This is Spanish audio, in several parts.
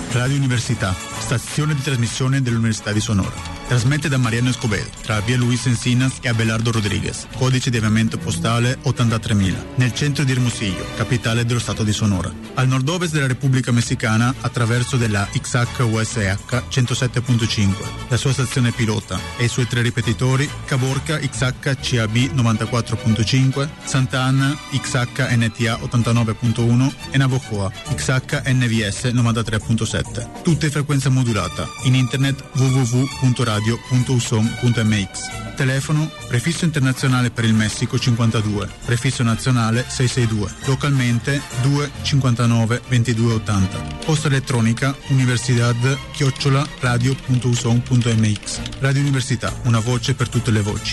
Radio Università, stazione di trasmissione dell'Università di Sonora. Trasmette da Mariano Escobedo, tra via Luis Encinas e Abelardo Rodriguez, codice di avviamento postale 83.000, nel centro di Hermosillo, capitale dello Stato di Sonora. Al nord-ovest della Repubblica Messicana, attraverso della XHUSH 107.5, la sua stazione pilota e i suoi 3 ripetitori, Caborca XHCAB 94.5, Santa Ana XHNTA 89.1 e Navojoa XHNVS 93.7. Tutte in frequenza modulata. In internet www.radio.usom.mx. Telefono prefisso internazionale per il Messico 52, prefisso nazionale 662, localmente 259 2280. Posta elettronica universidad@radio.usom.mx. Radio Università, una voce per tutte le voci.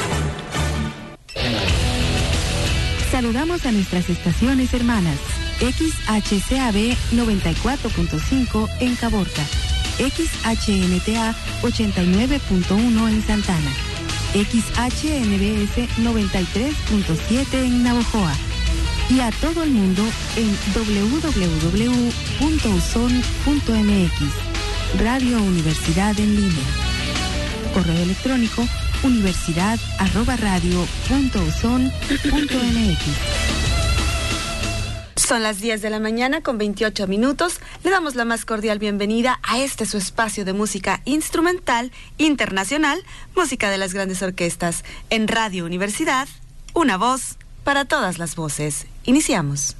Saludamos a nuestras estaciones hermanas. XHCAB 94.5 en Caborca, XHNTA 89.1 en Santana, XHNBS 93.7 en Navojoa y a todo el mundo en www.uson.mx. Radio Universidad en línea. Correo electrónico universidad@radio.uson.mx. Son las 10 de la mañana con 28 minutos. Le damos la más cordial bienvenida a su espacio de música instrumental internacional, música de las grandes orquestas, en Radio Universidad, una voz para todas las voces. Iniciamos.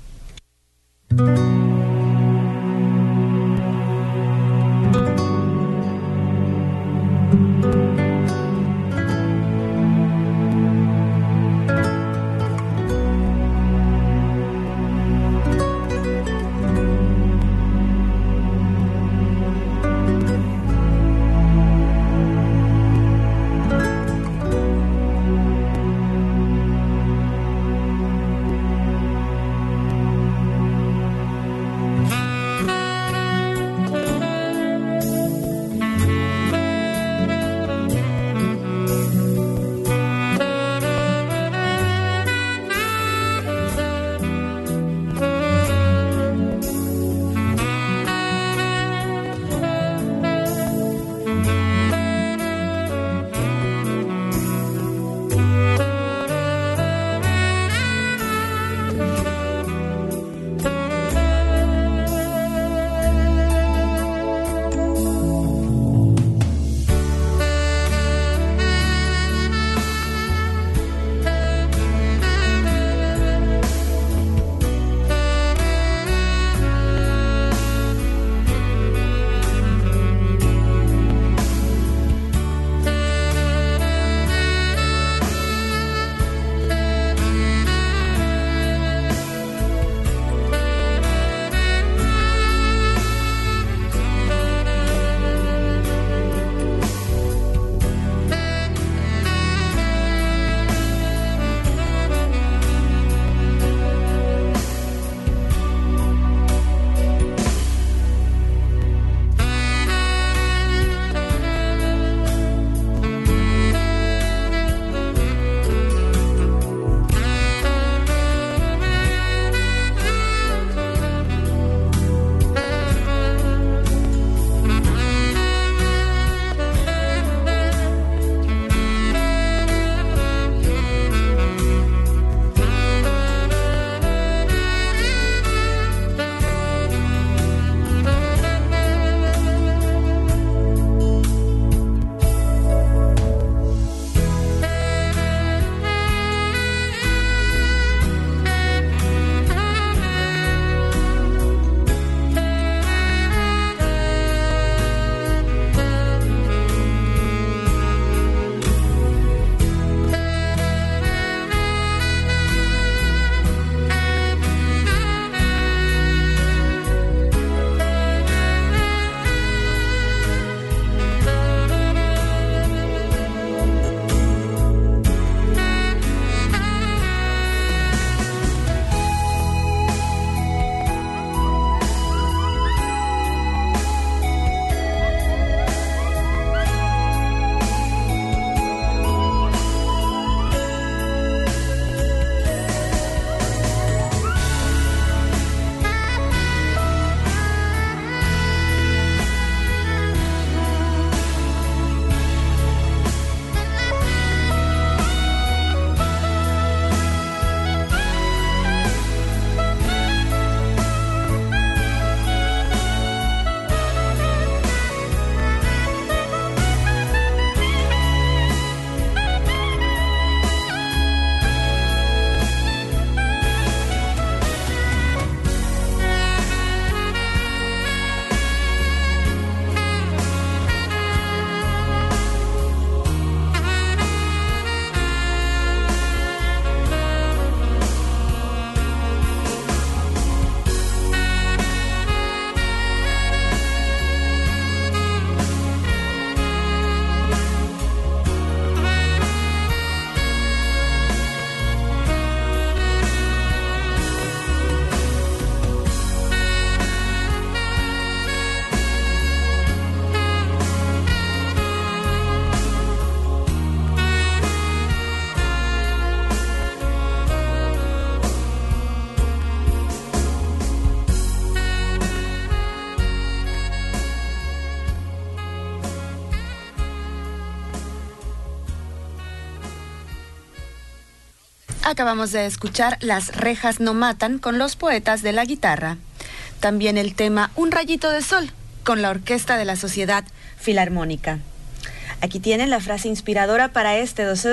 Acabamos de escuchar Las rejas no matan con los Poetas de la Guitarra. También el tema Un rayito de sol con la Orquesta de la Sociedad Filarmónica. Aquí tienen la frase inspiradora para este 12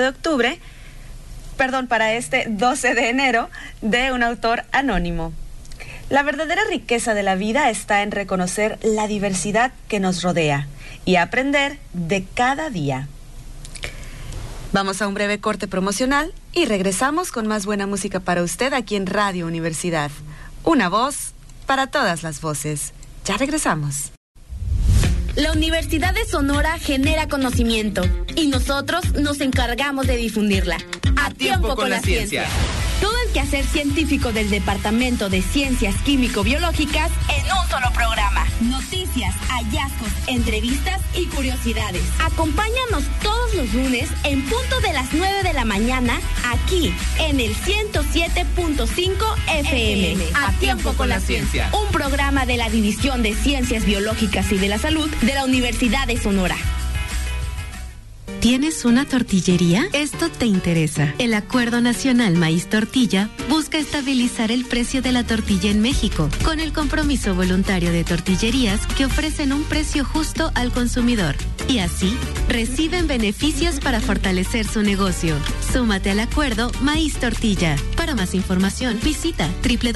de enero de un autor anónimo. La verdadera riqueza de la vida está en reconocer la diversidad que nos rodea y aprender de cada día. Vamos a un breve corte promocional y regresamos con más buena música para usted aquí en Radio Universidad. Una voz para todas las voces. Ya regresamos. La Universidad de Sonora genera conocimiento y nosotros nos encargamos de difundirla. A tiempo con la ciencia. Todo el quehacer científico del Departamento de Ciencias Químico-Biológicas en un solo programa. Noticias, hallazgos, entrevistas y curiosidades. Acompáñanos todos los lunes en punto de las 9 de la mañana aquí en el 107.5 FM. A tiempo con la ciencia. Un programa de la División de Ciencias Biológicas y de la Salud de la Universidad de Sonora. ¿Tienes una tortillería? Esto te interesa. El Acuerdo Nacional Maíz Tortilla busca estabilizar el precio de la tortilla en México, con el compromiso voluntario de tortillerías que ofrecen un precio justo al consumidor. Y así, reciben beneficios para fortalecer su negocio. Súmate al Acuerdo Maíz Tortilla. Para más información, visita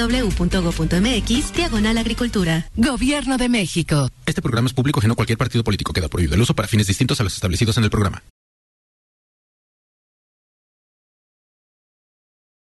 www.go.mx/agricultura. Gobierno de México. Este programa es público ajeno a cualquier partido político. Queda prohibido el uso para fines distintos a los establecidos en el programa.